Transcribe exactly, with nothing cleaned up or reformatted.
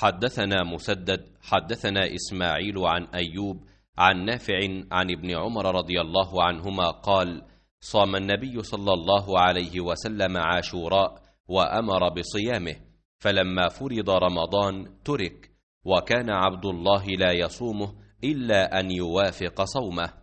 حدثنا مسدد حدثنا إسماعيل عن أيوب عن نافع عن ابن عمر رضي الله عنهما قال: صام النبي صلى الله عليه وسلم عاشوراء وأمر بصيامه، فلما فرض رمضان ترك، وكان عبد الله لا يصومه إلا أن يوافق صومه.